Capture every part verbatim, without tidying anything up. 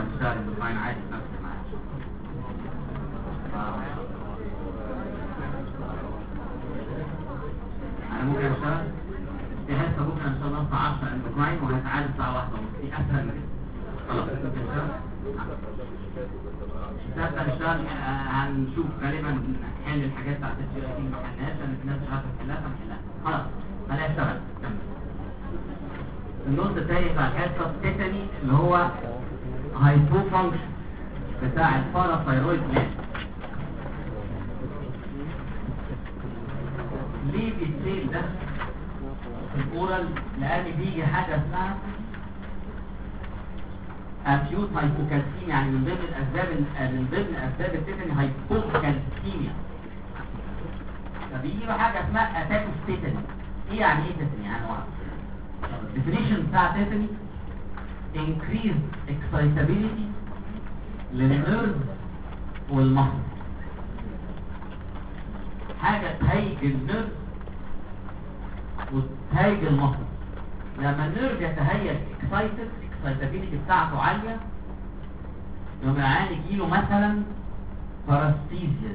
هتشتغل اندوكراين عادي في نفس الميعاد. انا ممكن اشتغل في حصه بكره ان شاء الله الساعه عشرة اندوكراين وهتعادل الساعه واحدة ونص. دي اسهل من كده. خلاص ممكن اشتغل. ساعتها هنشتغل هنشوف غالبا نحل الحاجات بتاعت الجي اي تي ما حلناهاش لان في ناس مش عارفه تحلها فنحلها. خلاص خليها اشتغل. كمل. النص الثاني بتاع الحصه التاني اللي هو هايبو فانكشن بتاع الباراثايرويد جلاند. ليه بيتصير ده في الاورال؟ لان بيجي حاجه اسمها اكيوت هايبوكالسيميا، يعني من ضمن الاسباب من ضمن اسباب التيتاني هايبوكالسيميا. فبيجي له حاجه اسمها اتاك اوف تيتاني. ايه يعني ايه تيتاني؟ يعني هو الديفينيشن بتاع تيتاني increased excitability للنيرف والمصل، حاجه تهيج النيرف وتهيج المصل. لما النيرف يتهيج اكسايتد الاكسايتابيلتي بتاعته عاليه يوم العيان يجيله مثلا باراستيزيا.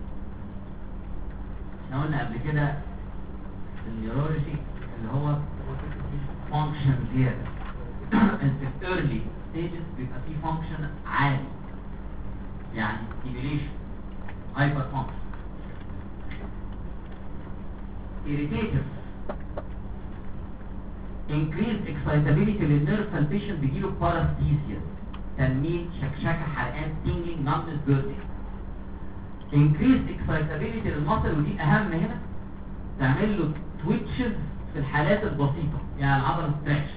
احنا قلنا قبل كده النيورولوجي اللي هو فانكشن زياده في early stages بيبقى فيه فانكشن عالي، يعني stimulation hyper function. irritative increased excitability للنيرف فالبيشنت بيجيله باراستيزيا، تنميل، شكشكه، حرقان، tingling، numbness، burning. increased excitability للمصل ودي الاهم هنا، تعمل له twitches في الحالات البسيطه، يعني العضله ستريتش.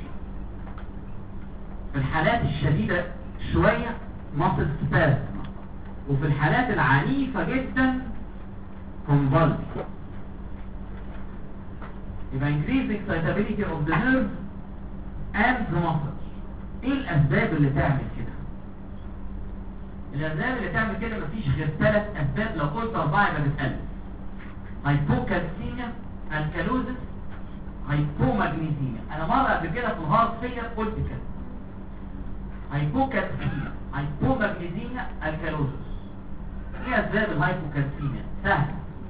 في الحالات الشديده شويه muscle spasm، وفي الحالات العنيفه جدا convulsion. يبقى increased excitability of the nerve and the muscle. ايه الاسباب اللي تعمل كده؟ الاسباب اللي تعمل كده مفيش غير ثلاث اسباب، لو قلت اربعه يبقى بتقلل. هايبوكالسيميا، الكالوزس، هايبوماجنيزيميا. انا مره قبل كده في الهارت فيلر قلت كده، هايبوكالسيميا، هايبوماجنيزيميا، الكالوزس. ايه اسباب الهايبوكالسيميا؟ سهل.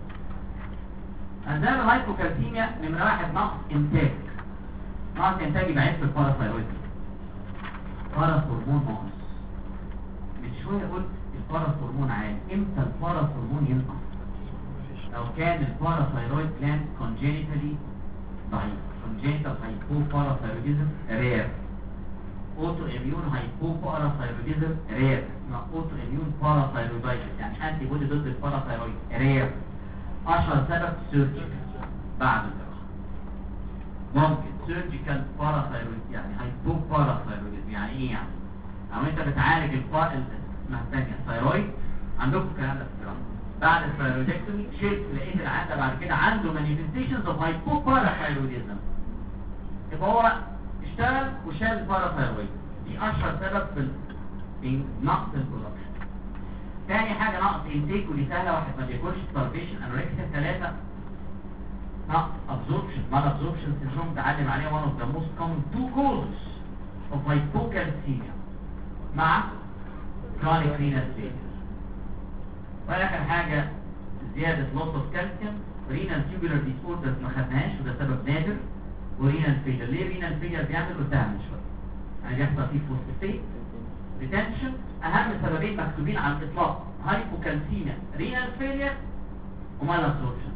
اسباب الهايبوكالسيميا نمره واحد نقص انتاج. نقص انتاج يبقى عيب في الباراثايرويد، باراثورمون ناقص. من شويه قلت الباراثورمون عالي. امتى الباراثورمون ينقص؟ لو كان الباراثايرويد جلاند كونجينيتالي ضعيف، كونجينيتال هايبوباراثايرويدزم رير، اوتو اميون هايبوباراثايرويدزم رير، اسمها اوتو اميون باراثايرويدايتس، يعني انتي بودي ضد الباراثايرويد رير. اشهر سبب سيرجيكال بعد الجراحه. ممكن سيرجيكال باراثايرويد، يعني هايبوباراثايرويدزم. يعني ايه يعني؟ او انت بتعالج البا اسمها الثانيه الثايرويد، عندكم الكلام ده في الجراحه، بعد الثايرويدكتومي شلت لقيت العيان ده بعد كده عنده مانيفستيشنز اوف هايبوباراثايرويدزم، يبقى هو اشتغل وشال الباراثايرويد. دي اشهر سبب في نقص البرودكشن. تاني حاجه نقص انتيك، ودي سهله، واحد ما بياكلش، ستارفيشن، انوركسيا. ثلاثه نقص ابزوربشن، مال ابزوربشن سيندروم، تعلم عليه one of the most common two causes of hypocalcemia مع chronic renal failure. واخر حاجه زياده loss of calcium، renal tubular disorders ما خدناهاش وده سبب نادر، ورينال فيلر. ليه رينال فيلر بيعمل؟ قدام من شويه، يعني بيحصل فيه فوسفيت ريتنشن. اهم سببين مكتوبين على الاطلاق هايبوكالسيميا، رينال فيلر، ومال ابزوربشن.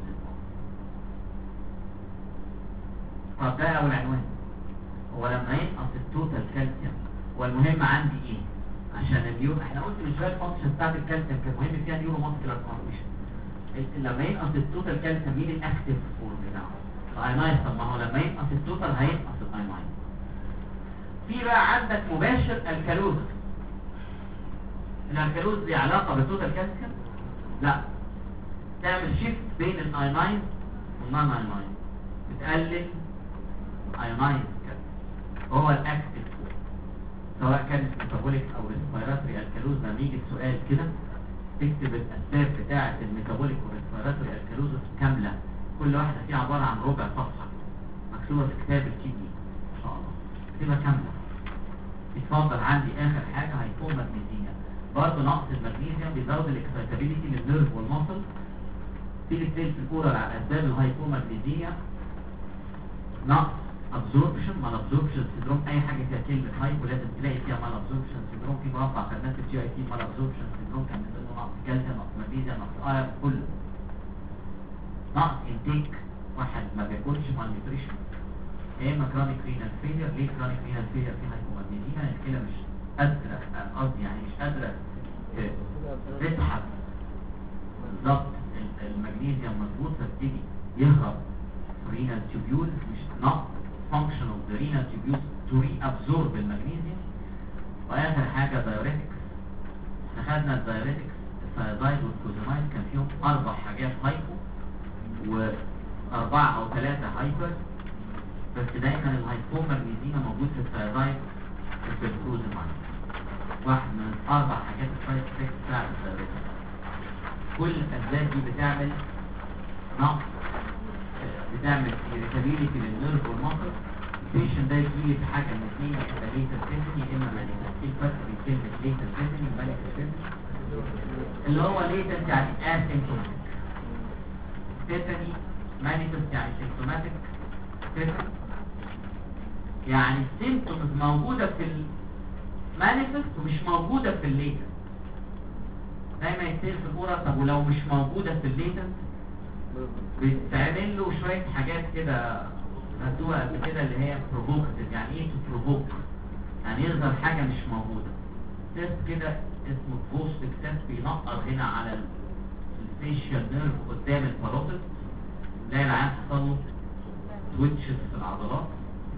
طب ده اول عنوان، هو لما ينقص التوتال كالسيوم. والمهم عندي ايه؟ عشان النيورو، احنا قلت من شويه الفانكشن بتاعت الكالسيوم كان مهم فيها نيورو ماسكولار فانكشن. لما ينقص التوتال كالسيوم مين الاكتيف فورم بتاعه؟ الاينايز. طب ما هو لما ينقص التوتال هينقص الاينايز. في بقى عندك مباشر الكالوز. الكالوز دي علاقه بالتوتال كالسيوم؟ لا، تعمل شيفت بين الاينايز والنون اينايز، بتقلل اينايز كالسيوم، هو الاكتيف فورم. سواء كانت ميتابوليك او ريسبيراتوري الكالوز. لما يجي السؤال كده تكتب الاسباب بتاعه الميتابوليك والريسبيراتوري الكالوز كامله، كل واحدة فيها عبارة عن ربع صفحة مكتوبة في كتاب الكيمياء ان شاء الله، بتبقى كاملة. اتفضل عندي اخر حاجه هايبومagnesemia، برضه نقص المغنيسيوم بيزود الاكسايتابيليتي للنيرف والمصل. تيجي تلاقي في الاورال على اسباب الهايبومagnesemia نقص ابزوربشن، مال ابزوربشن سيندروم، اي حاجه فيها كلمه هايبو لازم تلاقي فيها مال ابزوربشن سيندروم. في مربع خدناه في الجي اي تي مال ابزوربشن سيندروم كان من ضمنه نقص كالسيوم، نقص مغنيسيوم، نقص ايرون، كله. نقص انتيك، واحد ما بياكلش مال نيوتريشن. يا اما كرونيك رينال فيلير. ليه كرونيك رينال فيلير في هايبومagnesemia؟ الكلى مش قادره، قصدي يعني مش قادره تسحب بالظبط المغنيسيوم مظبوط، فبتيجي يهرب رينال تيوبيول، مش نقص function of the renal tubules to reabsorb المغنيسيوم. واخر حاجه دايوريتكس. احنا خدنا الدايوريتكس الثايرويد والكوزامايد كان فيهم اربع حاجات هايبو واربعه او ثلاثه هايبر، بس دايما الهايبومagnesemia موجود في الثايرويد وفي الكوزامايد، واحد من اربع حاجات السايد افكت بتاع الدايوريتكس. كل الاسباب دي بتعمل نقص، بتعمل irritability للنيرف والمصل. البيشن ده يجيلي في حاجه من اثنين، يا اما ليتر سيزني يا اما مانيفست. ايه الفرق بين كلمه ليتر سيزني ومانيفست سيزني؟ اللي هو ليتر يعني اسيمتوماتيك، سيزني مانيفست يعني سيمتوماتيك. سيزني يعني السيمتومز موجوده في المانيفست ومش موجوده في الليتر. دايما يصير في الاورال، طب ولو مش موجوده في الليتر بتعمل له شويه حاجات كده هتدوها قبل كده اللي هي بروفوكتيف. يعني ايه بروفوك؟ يعني يظهر حاجه مش موجوده. تيست كده اسمه بوستك تيست، بينقر هنا على الفيشيال نيرف قدام الباروتيد، تلاقي العيان حصل له تويتشز في العضلات.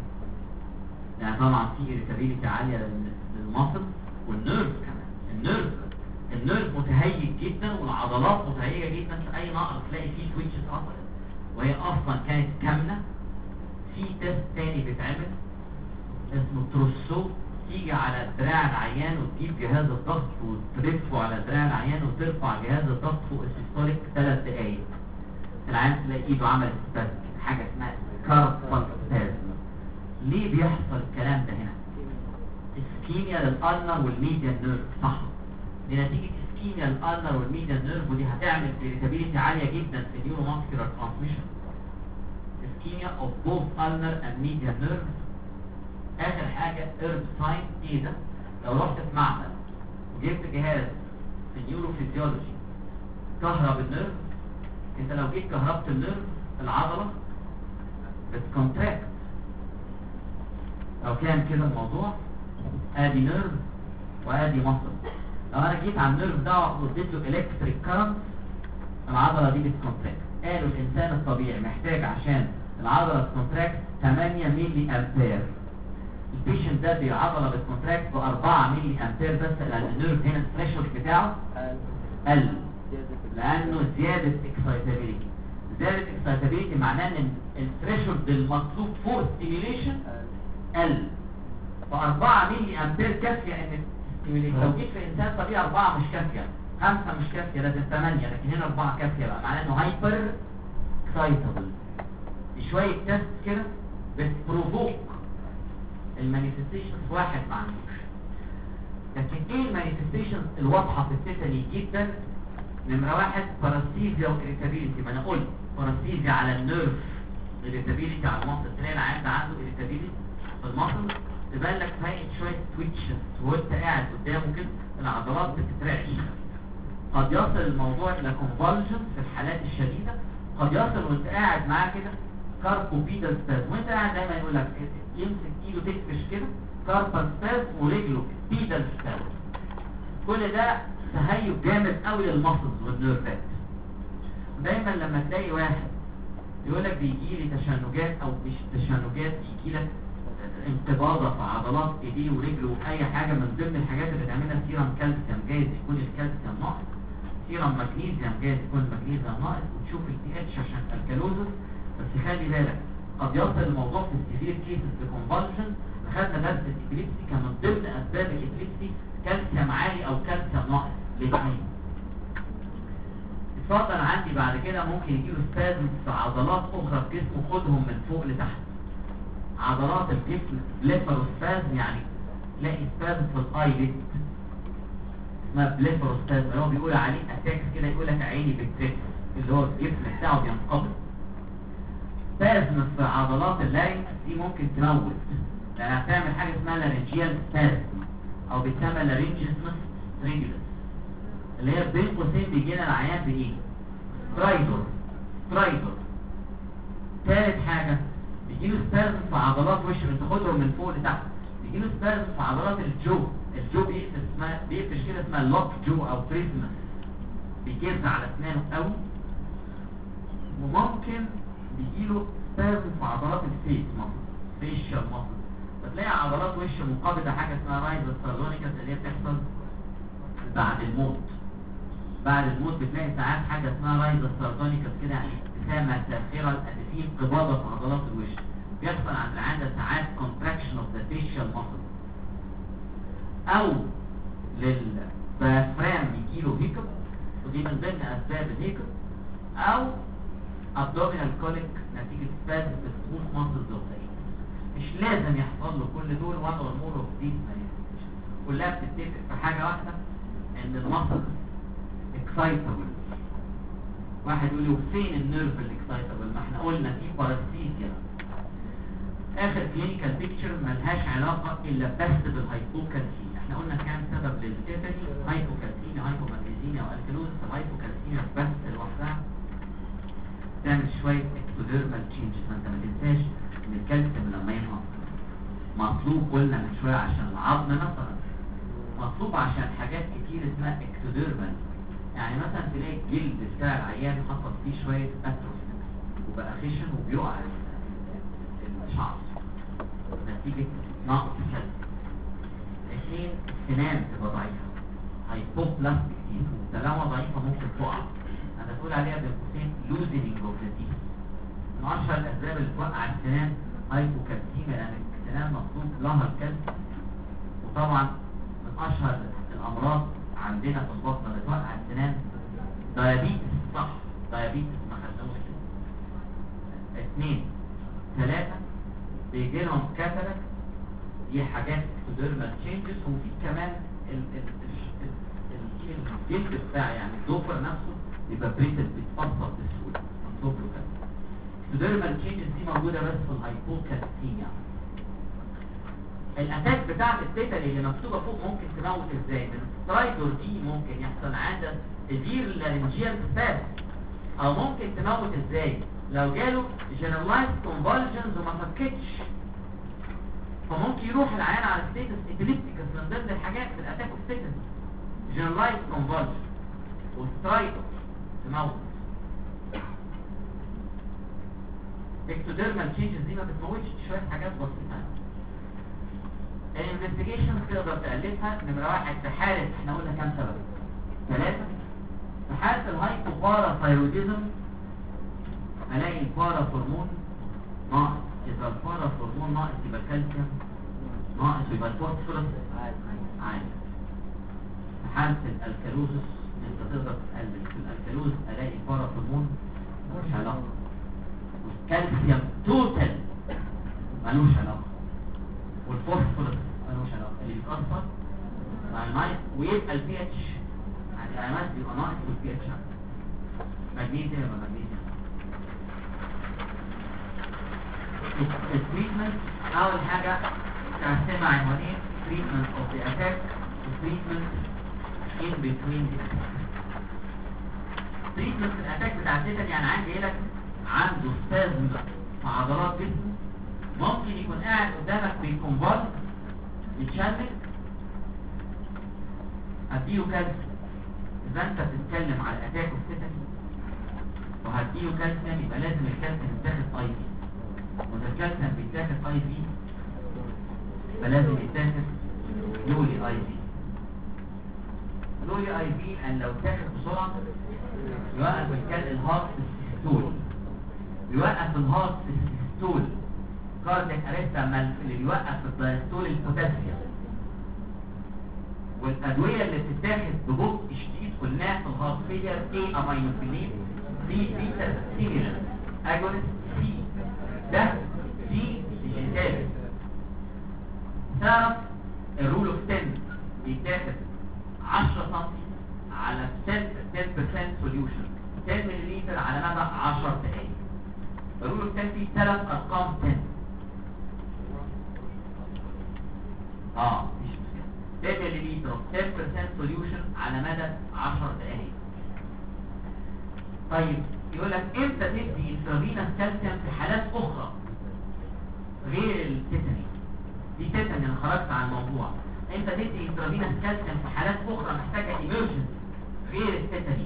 يعني طبعا في irritability عاليه للمصل والنيرف كمان. النيرف النيرف متهيج جدا والعضلات متهيجه جدا، في اي نقر تلاقي فيه تويتشز حصلت وهي اصلا كانت كامله. في تيست تاني بيتعمل اسمه تروسو، تيجي على دراع العيان وتجيب جهاز الضغط وتلفه على دراع العيان وترفع جهاز الضغط فوق السيستوليك ثلاث دقايق، العيان تلاقي ايده عملت سبازم، حاجه اسمها كاربال سبازم. ليه بيحصل الكلام ده هنا؟ اسكيميا للالنر والميديان نيرف، صح؟ لنتيجه اسكيميا للالنر والميديان نيرف، ودي هتعمل irritability عاليه جدا في النيوروماسكولار ترانسميشن. ischemia of both ulnar and median nerves. اخر حاجة herb sign. ايه ده؟ لو رحت في معمل وجبت جهاز في النيوروفيزيولوجي كهرب النيرف، انت لو جيت كهربت النيرف العضلة بتكونتراكت. لو كان كده الموضوع ادي نيرف وادي مصل، لو انا جيت على النيرف ده واديت له الكتريك كارنت العضلة دي بتكونتراكت. قالوا الانسان الطبيعي محتاج عشان العضلة بتكونتراكت ثمانية ميلي امبير. البيشنت ده بالعضلة بتكونتراكت ب أربعة ميلي امبير بس، لان النيرف هنا الثريشولد بتاعه قل، لانه زيادة اكسايتابيليتي. زيادة اكسايتابيليتي معناه ان الثريشولد المطلوب فور ستيميليشن قل، ف أربعة ميلي امبير كافية ان تستيميليت. لو جيت في انسان طبيعي أربعة مش كافية، خمسة مش كافية، لازم ثمانية، لكن هنا أربعة كافية بقى، معناه انه هايبر اكسايتابل. شوية تيست كده بتبروفوك المانيفستيشنز، واحد ما عندوش. لكن ايه المانيفستيشنز الواضحة في التيتاني جدا؟ نمرة واحد باراسيزيا وإريتابيليتي. ما انا قلت باراسيزيا على النيرف، إريتابيليتي على المصل. تلاقي العيان ده عنده إريتابيليتي في المصل، تبان لك فايق شوية تويتشز وانت قاعد قدامه كده العضلات بتترعش. قد يصل الموضوع الى كونفولجن في الحالات الشديدة، قد يصل وانت قاعد معاه كده كاربوبيدال سباز، وانت قاعد دايما يقول لك يمسك ايده تكفش كده كاربال سباز ورجله بيدال سباز. كل ده تهيج جامد قوي للمصلز والنيرفات. دايما لما تلاقي واحد يقول لك بيجي لي تشنجات او مش تشنجات، يجي لك انقباضه في عضلات ايديه ورجله واي حاجه، من ضمن الحاجات اللي تعملها سيرم كالسيوم، جايز يكون الكالسيوم ناقص، سيرم مغنيسيوم جايز يكون المغنيسيوم ناقص، وتشوف البي اتش عشان الكالوزس. بس خلي بالك قد يصل الموضوع في السيفير كيسز بكونفالجن. خدنا درس الابليبسي كان من ضمن اسباب الابليبسي كالسيوم عالي او كالسيوم ناقص، الاثنين. اتفضل عندي بعد كده ممكن يجيله سبازم في عضلات اخرى في جسمه، خدهم من فوق لتحت. عضلات الجسم بليفروسبازم، يعني تلاقي سبازم في الايليد اسمها بليفروسبازم، اللي هو بيقول عليه اتاكس كده، يقول لك عيني بتريكس، اللي هو الجسم بتاعه بينقبض. سبازم في عضلات اللارينكس دي ممكن تموت، لانها هتعمل حاجه اسمها لارنجيال سبازم او بتسمى لارنجيسمس سترينجولس، اللي هي بين قوسين بيجي لنا العيان بايه؟ ترايدور. ترايدور. ثالث حاجه بيجيله سبازم في عضلات وشه، بتاخدهم من فوق لتحت، بيجيله سبازم في عضلات الجو، الجو بيقفل اسمها بيقفل كده اسمها لوك جو او بريزمس، بيجز على اسنانه قوي. وممكن بيجيله سبازم في عضلات الفيس مصر، فيشال مصر، فتلاقي عضلات وشه منقبضه، حاجه اسمها رايزر سالونيكس اللي هي بتحصل بعد الموت. بعد الموت بتلاقي ساعات حاجه اسمها رايزر سالونيكس كده، يعني ابتسامه ساخره، ان في انقباضه في عضلات الوش. بيحصل عند العاده ساعات contraction of the facial muscle، او للبافرام يجيله هيكب، ودي من ضمن اسباب الهيكب، او abdominal colic نتيجه spasm في smooth muscles of the anus. مش لازم يحصل له كل دول one or more of these manifestations، كلها بتتفق في حاجه واحده، ان المصل excitable. واحد يقول لي فين النيرف الاكسايتابل؟ ما احنا قلنا في باراسيتيا. اخر كلينيكال بيكتشر ملهاش علاقه الا بس بالهايبوكالسيميا. احنا قلنا كام سبب للتيتاني، هايبوكالسيميا، هايبومagnesemia والكالوز. الهايبوكالسيميا بس لوحدها تعمل شويه اكتوديرمال تشينجز. ما انت ما تنساش ان الكالسيوم لما ينقص مطلوب، قلنا من شويه عشان العظم مثلا، مطلوب عشان حاجات كتير اسمها اكتوديرمال. يعني مثلا تلاقي الجلد بتاع العيان حصل فيه شويه اتروفي وبقى خشن وبيقع الشعر نتيجه نقص كالسيوم. اثنين، السنان تبقى ضعيفه، هايبوبلاستيك تيث، والسلامه ضعيفه ممكن تقع. انا تقول عليها بالقوسين لوزنينج اوف ذا تيث. من اشهر الاسباب اللي توقع السنان هايبوكالسيميا، لان السنان مطلوب لها الكالسيوم. وطبعا من اشهر الامراض عندنا في البطن اللي توقع السنان دايابيتس. صح، دايابيتس ما خدناهوش كده. اثنين، ثلاثة بيجي لهم كاتاراكت، دي حاجات اكتوديرمال تشينجز. وفي كمان الجلد بتاع يعني الضفر نفسه يبقى بريتل، بيتفصل بسهوله، مطلوب له كده. اكتوديرمال تشينجز دي موجوده بس في الهايبوكالسيميا. الاتاك بتاعت التيتاني اللي مكتوبه فوق ممكن تموت ازاي؟ من سترايدور دي ممكن يحصل عاده سيفير لارنجيال سباز، او ممكن تموت ازاي؟ لو جاله جنرالايز كونفولجنز وما فكتش، فممكن يروح العيان على ستيتس ابيليبتيكس. من ضمن الحاجات في الاتاك اوف تيتاني جنرالايز كونفولجن وسترايدور تموت. اكتوديرمال تشينجز دي ما بتموتش، شويه حاجات بسيطه. الانفستيجيشن تقدر تألفها. نمرة واحد، في حالة احنا قلنا كام سبب؟ ثلاثة. في حالة الهايبوباراثايروديزم الاقي الباراثورمون ناقص. اذا الباراثورمون ناقص يبقى الكالسيوم ناقص، يبقى الفوسفورس عالي. في حالة الالكالوزس انت تقدر تقلل. في الالكالوز الاقي الباراثورمون ملوش علاقة، والكالسيوم توتال ملوش علاقة، والفوسفورس ملوش علاقة. اللي بيتأثر مع الماء ويبقى البي اتش عند الأيامات بيبقى ناقص، والبي اتش عالي. مغنيسيوم يبقى مغنيسيوم. التريتمنت أول حاجة تقسمها عنوانين: treatment of the attack و treatment in between the attack. treatment الاتاك بتاع التيتاني يعني عندي لك عنده سبازم في عضلات جسمه، ممكن يكون قاعد قدامك بيكونفولف بيتشنج، هديله كالسيوم. اذا انت بتتكلم على اتاك اوف تيتاني وهديله كالسيوم، يبقى لازم الكالسيوم يتاخد اي في، واذا الكالسيوم بيتاخد اي في فلازم يتاخد لولي اي في. لولي اي في ان لو تاخد بسرعه يوقف الكال الهارت سيستول، يوقف الهارت سيستول كاردياك اريست، اما اللي بيوقف الدايستول البوتاسيوم. والادويه اللي بتتاخد ببطء شديد قلناها في الهارت فيلير: اي امينوفيلين، بي بيتا ستيمولانت اجونست، سي ده سي ديجيتال. تعرف الروت في ثلاث ارقام تاني. اه مش مشكله. ten مللي ten percent solution على مدى عشر دقائق. طيب يقول لك امتى تدي انترافينوس كالسيوم في حالات اخرى غير التيتاني؟ دي تيتاني انا خرجت عن الموضوع. امتى تدي انترافينوس كالسيوم في حالات اخرى محتاجه ايمرجنسي غير التيتاني؟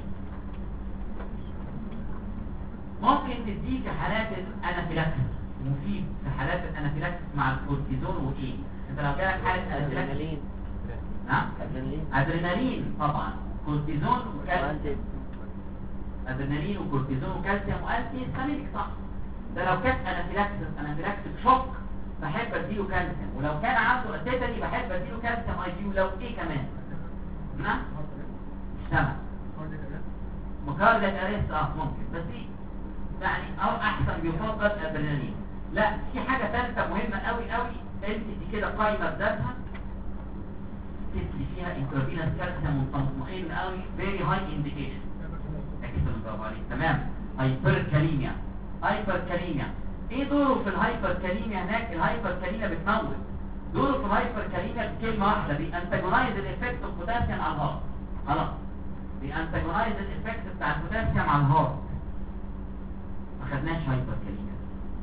ممكن تديه في حالات الانافيلاكسيس، مفيد في حالات الانافيلاكسيس مع الكورتيزون وايه؟ انت لو جالك حاله انافيلاكسيس نعم ادرينالين ادرينالين طبعا كورتيزون وكالسيوم، ادرينالين وكورتيزون وكالسيوم وانتي هيستامينيك صح. ده لو كانت انافيلاكسيس انافيلاكسيس شوك بحب اديله كالسيوم، ولو كان عنده اسيتاني بحب اديله كالسيوم اي جي، ولو ايه كمان نعم مش سامع مكاردياك اريست اه ممكن، بس ايه يعني او احسن بيفضل ادرينالين. لا في حاجه ثالثه مهمه قوي قوي، انت دي كده قايمه بذاتها تدي فيها انترافينوس كالسيوم مطمئن قوي فيري هاي انديكيشن. اكسل برافو عليك تمام. هايبركاليميا هايبركاليميا ايه دوره في الهايبركاليميا هناك؟ الهايبركاليميا بتموت. دوره في الهايبركاليميا بكلمه واحده، بيانتاجونايز الايفكت اوف بوتاسيوم على الهارت. خلاص بيانتاجونايز الايفكت بتاع البوتاسيوم على الهارت. ما خدناش هايبركاليميا،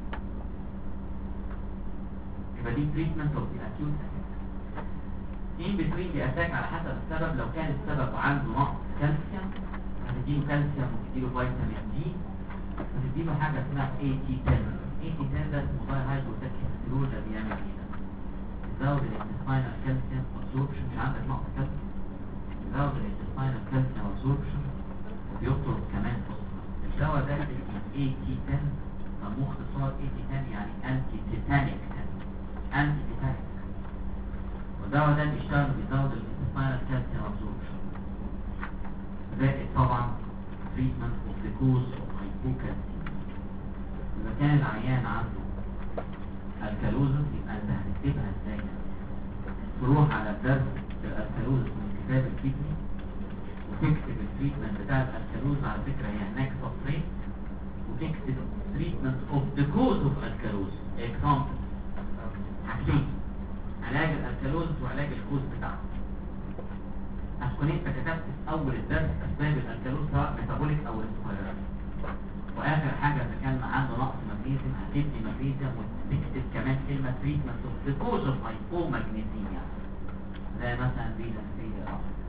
يبقى دي تريتمنت اوف ذا اكيوت ان بتوين دي اتاك على حسب السبب. لو كان السبب عنده نقص كالسيوم هتديله كالسيوم وتديله فيتامين دي وتديله حاجه اسمها اي تي عشرة. اي تي عشرة ده اسمه داي هيدروكسيسترول، ده بيعمل ايه ده؟ يزود الانتستاينال كالسيوم ابسوربشن، مش عندك نقص كالسيوم يزود الانتستاينال كالسيوم ابسوربشن وبيطرد كمان فوسفور. الدواء ده اسمه اي تي عشرة، سموه اختصار اي تي عشرة يعني انتي تيتانيك انتي تيتانيك. والدواء ده بيشتغل بيزود الانتستاينال كالسيوم ابسوربشن. زائد طبعا تريتمنت اوف ذا كوز اوف هايبوكالسيميا. اذا كان العيان عنده الكالوزس يبقى انت هتكتبها ازاي؟ تروح على الدرس الالكالوزس من كتاب الكيدني وتكتب التريتمنت بتاع الالكالوز، على فكره هي هناك سطرين، وتكتب تريتمنت اوف ذا كوز اوف الكالوز. اكزامبل حاجتين، علاج الالكالوز وعلاج الكوز بتاعه. هتكون انت كتبت في اول الدرس اسباب الالكالوز سواء ميتابوليك او ريسبيراتوري، واخر حاجه اذا كان عنده نقص مغنيسيوم هتدي مغنيسيوم وتكتب كمان كلمه تريتمنت اوف ذا كوز اوف هايبومagnesemia زي مثلا فيتامين سي.